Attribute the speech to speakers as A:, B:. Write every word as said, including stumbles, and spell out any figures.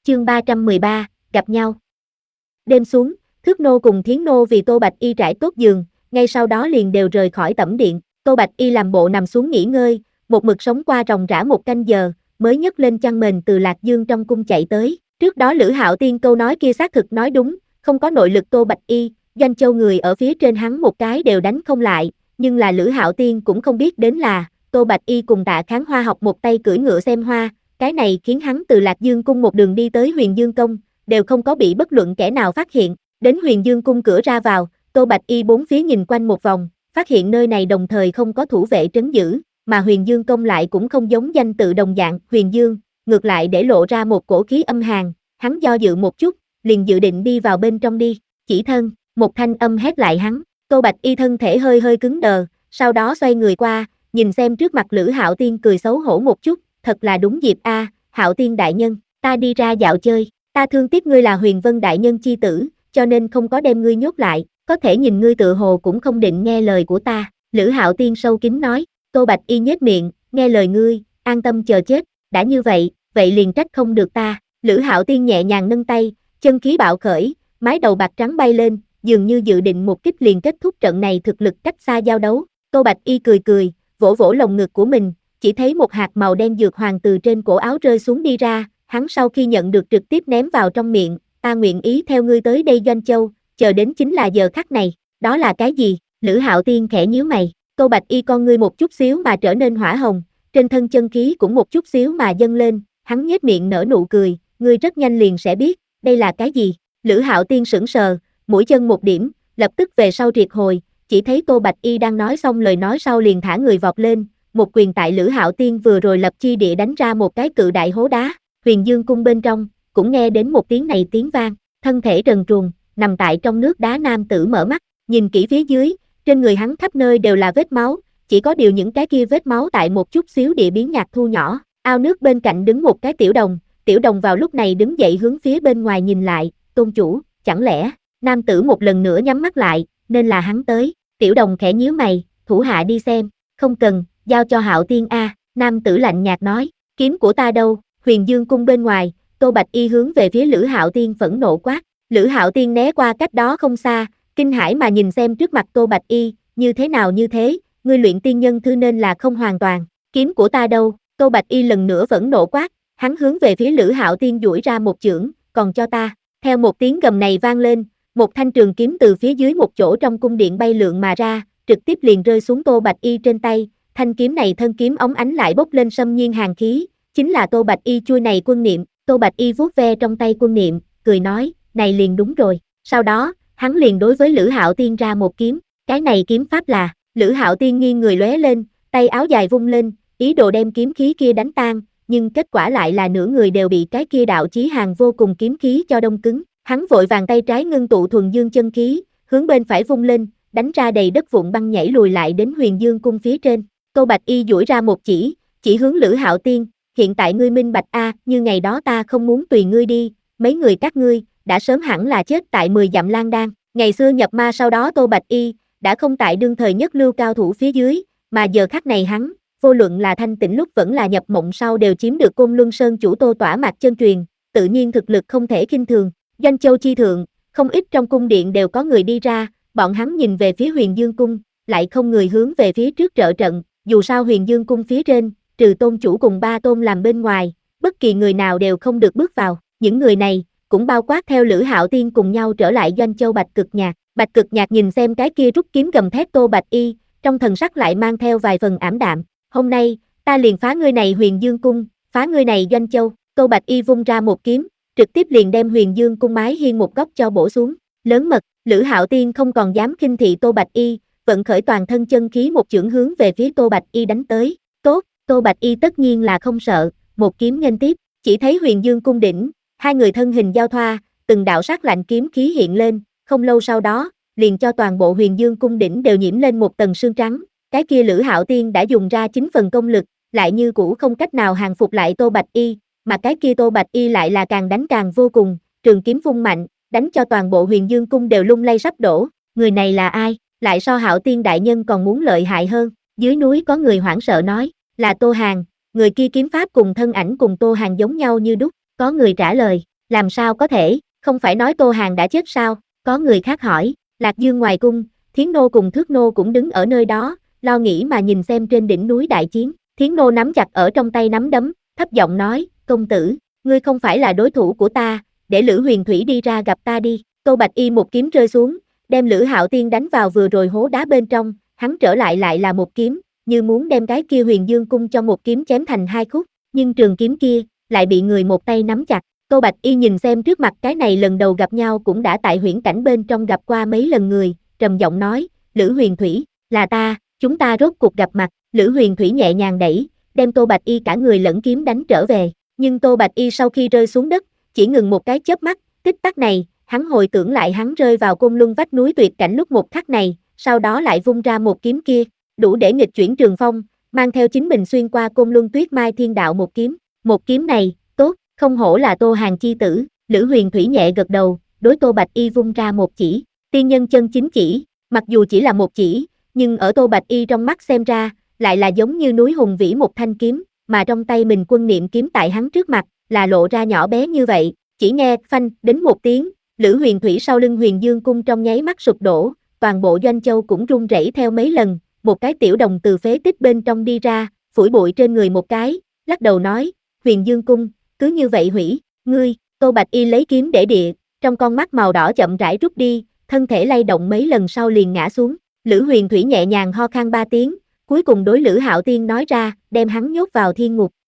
A: chương ba trăm mười ba, gặp nhau. Đêm xuống, Thước Nô cùng Thiến Nô vì Tô Bạch Y trải tốt giường, ngay sau đó liền đều rời khỏi tẩm điện. Tô Bạch Y làm bộ nằm xuống nghỉ ngơi, một mực sống qua ròng rã một canh giờ, mới nhấc lên chăn mền từ Lạc Dương trong cung chạy tới. Trước đó Lữ Hạo Tiên câu nói kia xác thực nói đúng, không có nội lực Tô Bạch Y, Doanh Châu người ở phía trên hắn một cái đều đánh không lại, nhưng là Lữ Hạo Tiên cũng không biết đến là, Tô Bạch Y cùng Tạ Kháng Hoa học một tay cưỡi ngựa xem hoa, cái này khiến hắn từ Lạc Dương cung một đường đi tới Huyền Dương Công, đều không có bị bất luận kẻ nào phát hiện. Đến Huyền Dương cung cửa ra vào, Tô Bạch Y bốn phía nhìn quanh một vòng, phát hiện nơi này đồng thời không có thủ vệ trấn giữ, mà Huyền Dương Công lại cũng không giống danh tự đồng dạng Huyền Dương, ngược lại để lộ ra một cổ khí âm hàn. Hắn do dự một chút, liền dự định đi vào bên trong đi, chỉ thân, một thanh âm hét lại hắn. Tô Bạch Y thân thể hơi hơi cứng đờ, sau đó xoay người qua, nhìn xem trước mặt Lữ Hạo Tiên cười xấu hổ một chút, thật là đúng dịp a, Hạo Tiên đại nhân, ta đi ra dạo chơi, ta thương tiếc ngươi là Huyền Vân đại nhân chi tử, cho nên không có đem ngươi nhốt lại, có thể nhìn ngươi tựa hồ cũng không định nghe lời của ta, Lữ Hạo Tiên sâu kín nói. Tô Bạch Y nhếch miệng, nghe lời ngươi, an tâm chờ chết, đã như vậy, vậy liền trách không được ta. Lữ Hạo Tiên nhẹ nhàng nâng tay, chân khí bạo khởi, mái đầu bạc trắng bay lên, dường như dự định một kích liền kết thúc trận này thực lực cách xa giao đấu. Tô Bạch Y cười cười, vỗ vỗ lồng ngực của mình, chỉ thấy một hạt màu đen dược hoàng từ trên cổ áo rơi xuống đi ra, hắn sau khi nhận được trực tiếp ném vào trong miệng, ta nguyện ý theo ngươi tới đây Doanh Châu, chờ đến chính là giờ khắc này. Đó là cái gì? Lữ Hạo Tiên khẽ nhíu mày. Tô Bạch Y con ngươi một chút xíu mà trở nên hỏa hồng, trên thân chân khí cũng một chút xíu mà dâng lên, hắn nhếch miệng nở nụ cười, ngươi rất nhanh liền sẽ biết, đây là cái gì? Lữ Hạo Tiên sững sờ, mũi chân một điểm, lập tức về sau triệt hồi, chỉ thấy Tô Bạch Y đang nói xong lời nói sau liền thả người vọt lên, một quyền tại Lữ Hạo Tiên vừa rồi lập chi địa đánh ra một cái cự đại hố đá. Huyền Dương cung bên trong cũng nghe đến một tiếng này tiếng vang, thân thể trần truồng, nằm tại trong nước đá nam tử mở mắt, nhìn kỹ phía dưới, trên người hắn khắp nơi đều là vết máu, chỉ có điều những cái kia vết máu tại một chút xíu địa biến nhạt thu nhỏ. Ao nước bên cạnh đứng một cái tiểu đồng, tiểu đồng vào lúc này đứng dậy hướng phía bên ngoài nhìn lại, tôn chủ, chẳng lẽ, nam tử một lần nữa nhắm mắt lại, nên là hắn tới. Tiểu đồng khẽ nhíu mày, thủ hạ đi xem, không cần, giao cho Hạo Tiên a, nam tử lạnh nhạt nói, kiếm của ta đâu? Huyền Dương cung bên ngoài, Tô Bạch Y hướng về phía Lữ Hạo Tiên phẫn nộ quát. Lữ Hạo Tiên né qua cách đó không xa, kinh hãi mà nhìn xem trước mặt Tô Bạch Y, như thế nào như thế, ngươi luyện tiên nhân thư nên là không hoàn toàn, kiếm của ta đâu? Tô Bạch Y lần nữa vẫn nộ quát, hắn hướng về phía Lữ Hạo Tiên duỗi ra một chưởng, còn cho ta. Theo một tiếng gầm này vang lên, một thanh trường kiếm từ phía dưới một chỗ trong cung điện bay lượn mà ra, trực tiếp liền rơi xuống Tô Bạch Y trên tay. Thanh kiếm này thân kiếm óng ánh lại bốc lên xâm nhiên hàn khí, chính là Tô Bạch Y chuôi này quân niệm. Tô Bạch Y vuốt ve trong tay quân niệm, cười nói, này liền đúng rồi. Sau đó, hắn liền đối với Lữ Hạo Tiên ra một kiếm, cái này kiếm pháp là. Lữ Hạo Tiên nghiêng người lóe lên, tay áo dài vung lên, ý đồ đem kiếm khí kia đánh tan, nhưng kết quả lại là nửa người đều bị cái kia đạo chí hàng vô cùng kiếm khí cho đông cứng. Hắn vội vàng tay trái ngưng tụ thuần dương chân khí, hướng bên phải vung lên, đánh ra đầy đất vụn băng nhảy lùi lại đến Huyền Dương cung phía trên. Tô Bạch Y duỗi ra một chỉ, chỉ hướng Lữ Hạo Tiên, hiện tại ngươi minh bạch a, như ngày đó ta không muốn tùy ngươi đi, mấy người các ngươi đã sớm hẳn là chết tại mười dặm Lang Đan. Ngày xưa nhập ma sau đó Tô Bạch Y đã không tại đương thời nhất lưu cao thủ phía dưới, mà giờ khắc này hắn, vô luận là thanh tịnh lúc vẫn là nhập mộng sau đều chiếm được Côn Luân Sơn chủ Tô Tỏa Mạc chân truyền, tự nhiên thực lực không thể khinh thường. Doanh Châu chi thượng, không ít trong cung điện đều có người đi ra, bọn hắn nhìn về phía Huyền Dương cung, lại không người hướng về phía trước trợ trận, dù sao Huyền Dương cung phía trên, trừ tôn chủ cùng ba tôn làm bên ngoài, bất kỳ người nào đều không được bước vào. Những người này cũng bao quát theo Lữ Hạo Tiên cùng nhau trở lại Doanh Châu Bạch Cực Nhạc. Bạch Cực Nhạc nhìn xem cái kia rút kiếm gầm thét Tô Bạch Y, trong thần sắc lại mang theo vài phần ảm đạm. Hôm nay, ta liền phá ngươi này Huyền Dương cung, phá ngươi này Doanh Châu. Tô Bạch Y vung ra một kiếm, trực tiếp liền đem Huyền Dương cung mái hiên một góc cho bổ xuống. Lớn mật, Lữ Hạo Tiên không còn dám khinh thị Tô Bạch Y, vận khởi toàn thân chân khí một chưởng hướng về phía Tô Bạch Y đánh tới. Tốt, Tô Bạch Y tất nhiên là không sợ, một kiếm nghênh tiếp, chỉ thấy Huyền Dương cung đỉnh, hai người thân hình giao thoa, từng đạo sắc lạnh kiếm khí hiện lên, không lâu sau đó, liền cho toàn bộ Huyền Dương cung đỉnh đều nhiễm lên một tầng sương trắng. Cái kia Lữ Hạo Tiên đã dùng ra chín phần công lực, lại như cũ không cách nào hàng phục lại Tô Bạch Y, mà cái kia Tô Bạch Y lại là càng đánh càng vô cùng, trường kiếm vung mạnh, đánh cho toàn bộ Huyền Dương cung đều lung lay sắp đổ. Người này là ai? Lại so Hạo Tiên đại nhân còn muốn lợi hại hơn. Dưới núi có người hoảng sợ nói, là Tô Hàn, người kia kiếm pháp cùng thân ảnh cùng Tô Hàn giống nhau như đúc. Có người trả lời, Làm sao có thể, không phải nói Tô Hàn đã chết sao? Có người khác hỏi. Lạc Dương ngoài cung, Thiến Nô cùng Thước Nô cũng đứng ở nơi đó, lo nghĩ mà nhìn xem trên đỉnh núi đại chiến. Thiến Nô nắm chặt ở trong tay nắm đấm, thấp giọng nói, công tử, ngươi không phải là đối thủ của ta, để Lữ Huyền Thủy đi ra gặp ta đi. Tô Bạch Y một kiếm rơi xuống, đem Lữ Hạo Tiên đánh vào vừa rồi hố đá bên trong, hắn trở lại lại là một kiếm, như muốn đem cái kia Huyền Dương cung cho một kiếm chém thành hai khúc, nhưng trường kiếm kia lại bị người một tay nắm chặt. Tô Bạch Y nhìn xem trước mặt cái này lần đầu gặp nhau cũng đã tại huyễn cảnh bên trong gặp qua mấy lần người, trầm giọng nói, Lữ Huyền Thủy, là ta, chúng ta rốt cuộc gặp mặt. Lữ Huyền Thủy nhẹ nhàng đẩy, đem Tô Bạch Y cả người lẫn kiếm đánh trở về, nhưng Tô Bạch Y sau khi rơi xuống đất, chỉ ngừng một cái chớp mắt, tích tắc này, hắn hồi tưởng lại hắn rơi vào côn luân vách núi tuyệt cảnh lúc một khắc này, sau đó lại vung ra một kiếm kia, đủ để nghịch chuyển trường phong, mang theo chính mình xuyên qua côn luân tuyết mai thiên đạo một kiếm, một kiếm này, tốt, không hổ là Tô Hàn chi tử. Lữ Huyền Thủy nhẹ gật đầu, đối Tô Bạch Y vung ra một chỉ, tiên nhân chân chính chỉ, mặc dù chỉ là một chỉ, nhưng ở Tô Bạch Y trong mắt xem ra, lại là giống như núi hùng vĩ một thanh kiếm, mà trong tay mình quân niệm kiếm tại hắn trước mặt, là lộ ra nhỏ bé như vậy, chỉ nghe phanh đến một tiếng, Lữ Huyền Thủy sau lưng Huyền Dương cung trong nháy mắt sụp đổ, toàn bộ doanh châu cũng rung rẩy theo mấy lần, một cái tiểu đồng từ phế tích bên trong đi ra, phủi bụi trên người một cái, lắc đầu nói, Huyền Dương cung, cứ như vậy hủy, ngươi. Tô Bạch Y lấy kiếm để địa, trong con mắt màu đỏ chậm rãi rút đi, thân thể lay động mấy lần sau liền ngã xuống. Lữ Huyền Thủy nhẹ nhàng ho khan ba tiếng, cuối cùng đối Lữ Hạo Tiên nói ra, đem hắn nhốt vào thiên ngục.